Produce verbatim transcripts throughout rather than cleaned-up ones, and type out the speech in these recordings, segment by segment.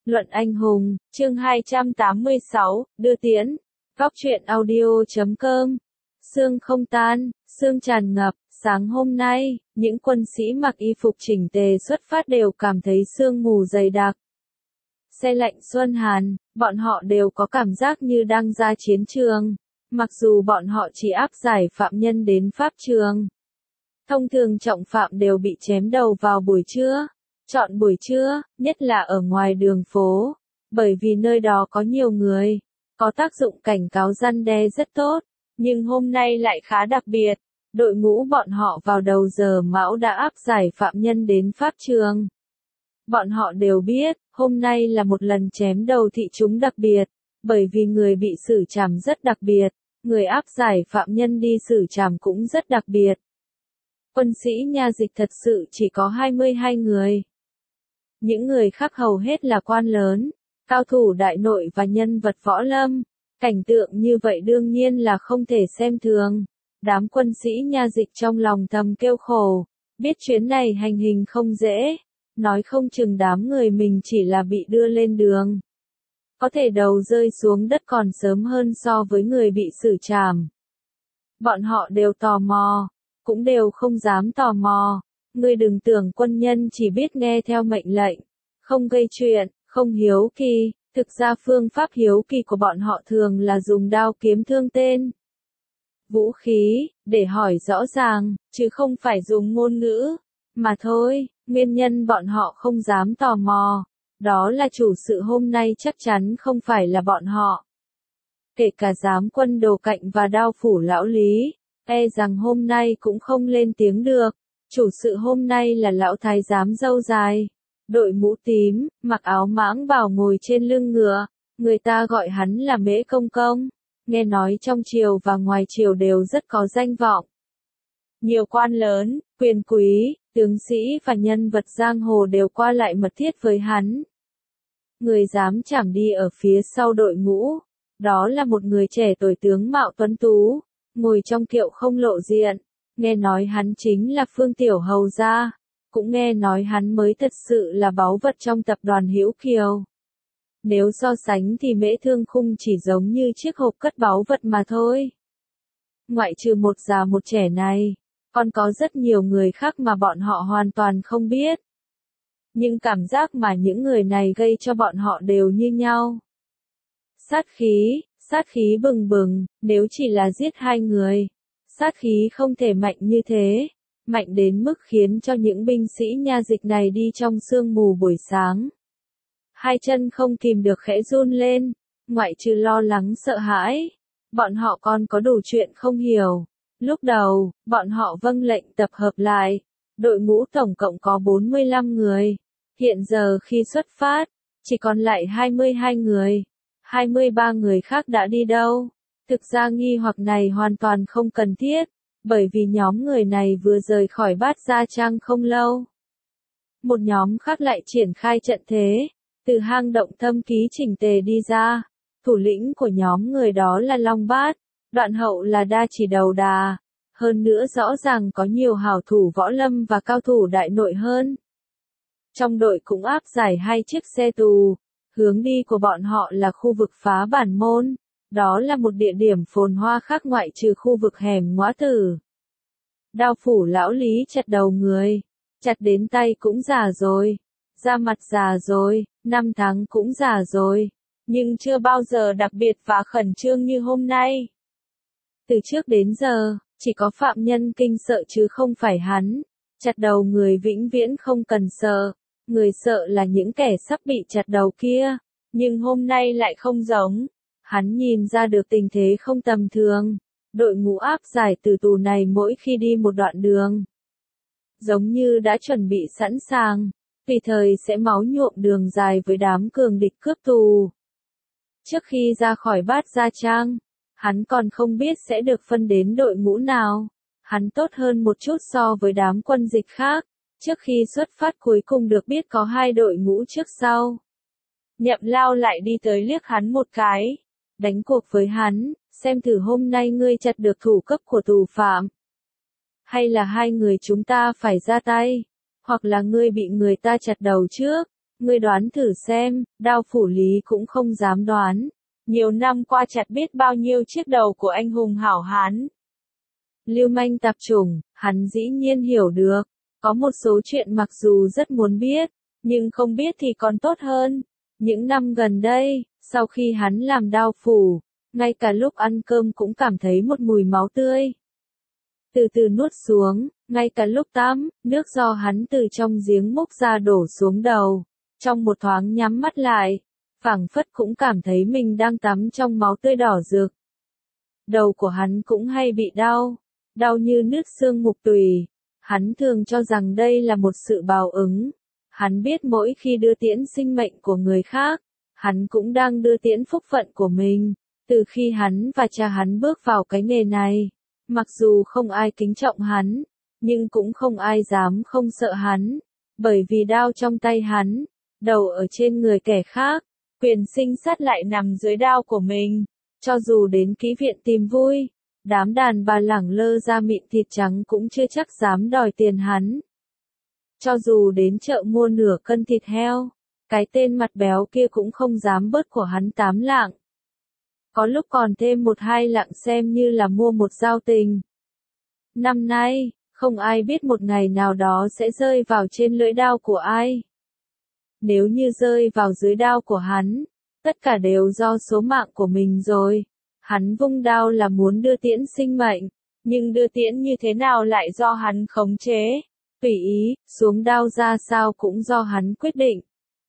Luận anh hùng, chương hai trăm tám mươi sáu, đưa tiễn. Góc truyện audio chấm com. Sương không tan, sương tràn ngập, sáng hôm nay, những quân sĩ mặc y phục chỉnh tề xuất phát đều cảm thấy sương mù dày đặc. Se lạnh xuân hàn, bọn họ đều có cảm giác như đang ra chiến trường, mặc dù bọn họ chỉ áp giải phạm nhân đến pháp trường. Thông thường trọng phạm đều bị chém đầu vào buổi trưa. Chọn buổi trưa, nhất là ở ngoài đường phố, bởi vì nơi đó có nhiều người, có tác dụng cảnh cáo răn đe rất tốt, nhưng hôm nay lại khá đặc biệt, đội ngũ bọn họ vào đầu giờ mão đã áp giải phạm nhân đến pháp trường. Bọn họ đều biết, hôm nay là một lần chém đầu thị chúng đặc biệt, bởi vì người bị xử trảm rất đặc biệt, người áp giải phạm nhân đi xử trảm cũng rất đặc biệt. Quân sĩ nha dịch thật sự chỉ có hai mươi hai người. Những người khác hầu hết là quan lớn, cao thủ đại nội và nhân vật võ lâm. Cảnh tượng như vậy đương nhiên là không thể xem thường. Đám quân sĩ nha dịch trong lòng thầm kêu khổ, biết chuyến này hành hình không dễ, nói không chừng đám người mình chỉ là bị đưa lên đường. Có thể đầu rơi xuống đất còn sớm hơn so với người bị xử trảm. Bọn họ đều tò mò, cũng đều không dám tò mò. Ngươi đừng tưởng quân nhân chỉ biết nghe theo mệnh lệnh, không gây chuyện, không hiếu kỳ, thực ra phương pháp hiếu kỳ của bọn họ thường là dùng đao kiếm thương tên. Vũ khí, để hỏi rõ ràng, chứ không phải dùng ngôn ngữ, mà thôi, nguyên nhân bọn họ không dám tò mò, đó là chủ sự hôm nay chắc chắn không phải là bọn họ. Kể cả giám quân Đồ Cạnh và đao phủ lão Lý, e rằng hôm nay cũng không lên tiếng được. Chủ sự hôm nay là lão thái giám râu dài, đội mũ tím, mặc áo mãng bào ngồi trên lưng ngựa, người ta gọi hắn là Mễ Công Công, nghe nói trong triều và ngoài triều đều rất có danh vọng. Nhiều quan lớn, quyền quý, tướng sĩ và nhân vật giang hồ đều qua lại mật thiết với hắn. Người dám chảm đi ở phía sau đội ngũ, đó là một người trẻ tuổi tướng mạo tuấn tú, ngồi trong kiệu không lộ diện. Nghe nói hắn chính là Phương Tiểu Hầu gia, cũng nghe nói hắn mới thật sự là báu vật trong tập đoàn Hữu Kiều. Nếu so sánh thì Mễ Thương Khung chỉ giống như chiếc hộp cất báu vật mà thôi. Ngoại trừ một già một trẻ này, còn có rất nhiều người khác mà bọn họ hoàn toàn không biết. Nhưng cảm giác mà những người này gây cho bọn họ đều như nhau. Sát khí, sát khí bừng bừng, nếu chỉ là giết hai người. Sát khí không thể mạnh như thế, mạnh đến mức khiến cho những binh sĩ nha dịch này đi trong sương mù buổi sáng. Hai chân không kìm được khẽ run lên, ngoại trừ lo lắng sợ hãi, bọn họ còn có đủ chuyện không hiểu. Lúc đầu, bọn họ vâng lệnh tập hợp lại, đội ngũ tổng cộng có bốn mươi lăm người, hiện giờ khi xuất phát, chỉ còn lại hai mươi hai người, hai mươi ba người khác đã đi đâu? Thực ra nghi hoặc này hoàn toàn không cần thiết, bởi vì nhóm người này vừa rời khỏi Bát Gia Trang không lâu. Một nhóm khác lại triển khai trận thế, từ hang động Thâm Ký chỉnh tề đi ra, thủ lĩnh của nhóm người đó là Long Bát, đoạn hậu là Đa Chỉ Đầu Đà, hơn nữa rõ ràng có nhiều hảo thủ võ lâm và cao thủ đại nội hơn. Trong đội cũng áp giải hai chiếc xe tù, hướng đi của bọn họ là khu vực Phá Bản Môn. Đó là một địa điểm phồn hoa khác ngoại trừ khu vực hẻm Ngõa Tử. Đao phủ lão Lý chặt đầu người, chặt đến tay cũng già rồi, da mặt già rồi, năm tháng cũng già rồi, nhưng chưa bao giờ đặc biệt và khẩn trương như hôm nay. Từ trước đến giờ, chỉ có phạm nhân kinh sợ chứ không phải hắn, chặt đầu người vĩnh viễn không cần sợ, người sợ là những kẻ sắp bị chặt đầu kia, nhưng hôm nay lại không giống. Hắn nhìn ra được tình thế không tầm thường, đội ngũ áp giải từ tù này mỗi khi đi một đoạn đường. Giống như đã chuẩn bị sẵn sàng, tùy thời sẽ máu nhuộm đường dài với đám cường địch cướp tù. Trước khi ra khỏi Bát Gia Trang, hắn còn không biết sẽ được phân đến đội ngũ nào. Hắn tốt hơn một chút so với đám quân dịch khác, trước khi xuất phát cuối cùng được biết có hai đội ngũ trước sau. Nhậm Lao lại đi tới liếc hắn một cái. Đánh cuộc với hắn, xem thử hôm nay ngươi chặt được thủ cấp của tù phạm. Hay là hai người chúng ta phải ra tay, hoặc là ngươi bị người ta chặt đầu trước, Ngươi đoán thử xem, đao phủ Lý cũng không dám đoán. Nhiều năm qua chặt biết bao nhiêu chiếc đầu của anh hùng hảo hán. Lưu manh tạp chủng, hắn dĩ nhiên hiểu được. Có một số chuyện mặc dù rất muốn biết, nhưng không biết thì còn tốt hơn. Những năm gần đây, sau khi hắn làm đao phủ, ngay cả lúc ăn cơm cũng cảm thấy một mùi máu tươi. Từ từ nuốt xuống, ngay cả lúc tắm, nước do hắn từ trong giếng múc ra đổ xuống đầu. Trong một thoáng nhắm mắt lại, phảng phất cũng cảm thấy mình đang tắm trong máu tươi đỏ rực. Đầu của hắn cũng hay bị đau, đau như nứt xương mục tùy. Hắn thường cho rằng đây là một sự báo ứng. Hắn biết mỗi khi đưa tiễn sinh mệnh của người khác, hắn cũng đang đưa tiễn phúc phận của mình. Từ khi hắn và cha hắn bước vào cái nghề này, mặc dù không ai kính trọng hắn, nhưng cũng không ai dám không sợ hắn. Bởi vì đao trong tay hắn, đầu ở trên người kẻ khác, quyền sinh sát lại nằm dưới đao của mình. Cho dù đến kỹ viện tìm vui, đám đàn bà lẳng lơ da mịn thịt trắng cũng chưa chắc dám đòi tiền hắn. Cho dù đến chợ mua nửa cân thịt heo, cái tên mặt béo kia cũng không dám bớt của hắn tám lạng. Có lúc còn thêm một hai lạng xem như là mua một giao tình. Năm nay, không ai biết một ngày nào đó sẽ rơi vào trên lưỡi đao của ai. Nếu như rơi vào dưới đao của hắn, tất cả đều do số mạng của mình rồi. Hắn vung đao là muốn đưa tiễn sinh mệnh, nhưng đưa tiễn như thế nào lại do hắn khống chế. Tùy ý, xuống đao ra sao cũng do hắn quyết định.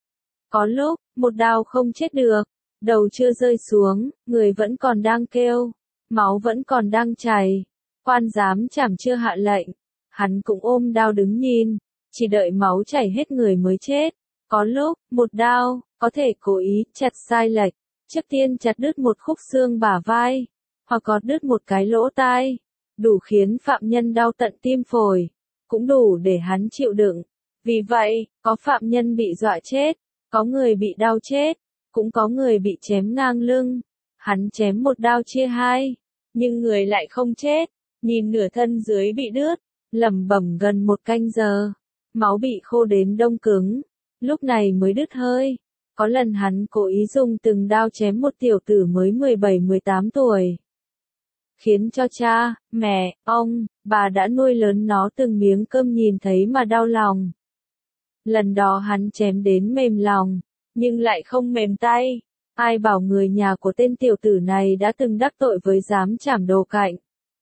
Có lúc, một đao không chết được, đầu chưa rơi xuống, người vẫn còn đang kêu, máu vẫn còn đang chảy, quan giám chảm chưa hạ lệnh, hắn cũng ôm đao đứng nhìn, chỉ đợi máu chảy hết người mới chết. Có lúc, một đao, có thể cố ý chặt sai lệch, trước tiên chặt đứt một khúc xương bả vai, hoặc có đứt một cái lỗ tai, đủ khiến phạm nhân đau tận tim phổi, cũng đủ để hắn chịu đựng. Vì vậy, có phạm nhân bị dọa chết, có người bị đau chết, cũng có người bị chém ngang lưng. Hắn chém một đao chia hai, nhưng người lại không chết, nhìn nửa thân dưới bị đứt, lẩm bẩm gần một canh giờ, máu bị khô đến đông cứng, lúc này mới đứt hơi. Có lần hắn cố ý dùng từng đao chém một tiểu tử mới mười bảy mười tám tuổi, khiến cho cha, mẹ, ông, bà đã nuôi lớn nó từng miếng cơm nhìn thấy mà đau lòng. Lần đó hắn chém đến mềm lòng, nhưng lại không mềm tay. Ai bảo người nhà của tên tiểu tử này đã từng đắc tội với giám chảm đồ cạnh.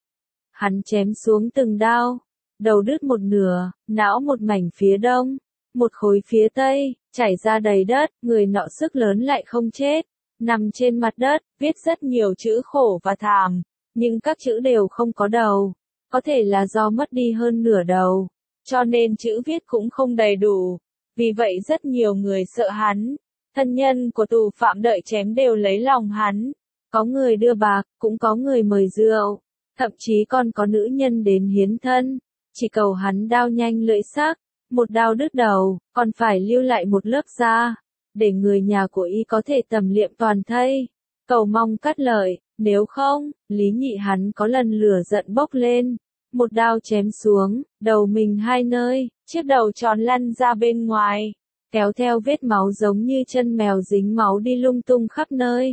Hắn chém xuống từng đao, đầu đứt một nửa, não một mảnh phía đông, một khối phía tây, chảy ra đầy đất, người nọ sức lớn lại không chết, nằm trên mặt đất, viết rất nhiều chữ khổ và thảm, nhưng các chữ đều không có đầu, có thể là do mất đi hơn nửa đầu, cho nên chữ viết cũng không đầy đủ, vì vậy rất nhiều người sợ hắn. Thân nhân của tù phạm đợi chém đều lấy lòng hắn, có người đưa bạc, cũng có người mời rượu, thậm chí còn có nữ nhân đến hiến thân, chỉ cầu hắn đao nhanh lưỡi sắc, một đao đứt đầu, còn phải lưu lại một lớp da, để người nhà của y có thể tẩm liệm toàn thây, cầu mong cắt lợi, nếu không, Lý Nhị hắn có lần lửa giận bốc lên, một đao chém xuống, đầu mình hai nơi, chiếc đầu tròn lăn ra bên ngoài, kéo theo vết máu giống như chân mèo dính máu đi lung tung khắp nơi.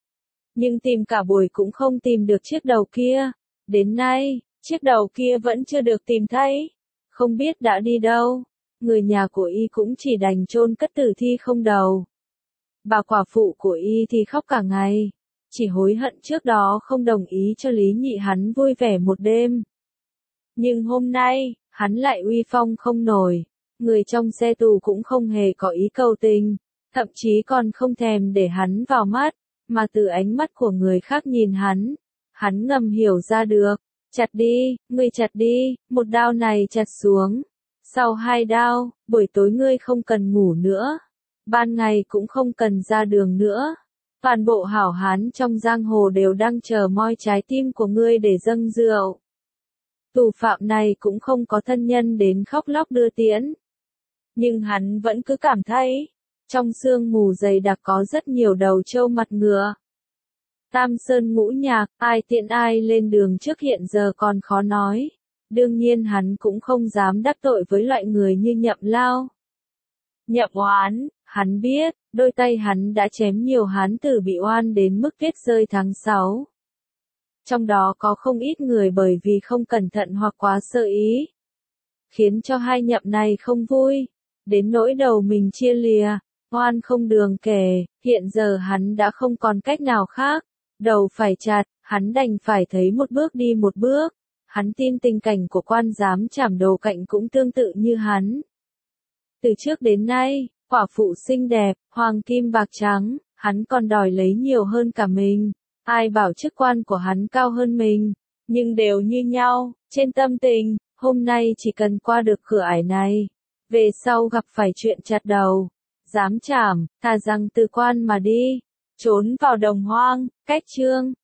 Nhưng tìm cả buổi cũng không tìm được chiếc đầu kia, đến nay, chiếc đầu kia vẫn chưa được tìm thấy, không biết đã đi đâu, người nhà của y cũng chỉ đành chôn cất tử thi không đầu. Bà quả phụ của y thì khóc cả ngày, chỉ hối hận trước đó không đồng ý cho Lý Nhị hắn vui vẻ một đêm. Nhưng hôm nay, hắn lại uy phong không nổi, người trong xe tù cũng không hề có ý cầu tình, thậm chí còn không thèm để hắn vào mắt, mà từ ánh mắt của người khác nhìn hắn, hắn ngầm hiểu ra được, chặt đi, ngươi chặt đi, một đao này chặt xuống, sau hai đao, buổi tối ngươi không cần ngủ nữa, ban ngày cũng không cần ra đường nữa, toàn bộ hảo hán trong giang hồ đều đang chờ moi trái tim của ngươi để dâng rượu. Tù phạm này cũng không có thân nhân đến khóc lóc đưa tiễn. Nhưng hắn vẫn cứ cảm thấy, trong sương mù dày đặc có rất nhiều đầu trâu mặt ngựa. Tam sơn ngũ nhạc, ai tiện ai lên đường trước hiện giờ còn khó nói. Đương nhiên hắn cũng không dám đắc tội với loại người như Nhậm Lao. Nhậm Hoán, Hắn biết, đôi tay hắn đã chém nhiều hán tử bị oan đến mức tuyết rơi tháng sáu. Trong đó có không ít người bởi vì không cẩn thận hoặc quá sơ ý, khiến cho hai nhậm này không vui, đến nỗi đầu mình chia lìa, oan không đường kể, hiện giờ hắn đã không còn cách nào khác, đầu phải chặt, hắn đành phải thấy một bước đi một bước, hắn tin tình cảnh của quan giám trảm Đồ Cạnh cũng tương tự như hắn. Từ trước đến nay, quả phụ xinh đẹp, hoàng kim bạc trắng, hắn còn đòi lấy nhiều hơn cả mình, ai bảo chức quan của hắn cao hơn mình, nhưng đều như nhau, trên tâm tình, hôm nay chỉ cần qua được cửa ải này, về sau gặp phải chuyện chặt đầu, dám trảm, thà rằng từ quan mà đi, trốn vào đồng hoang, cách chương.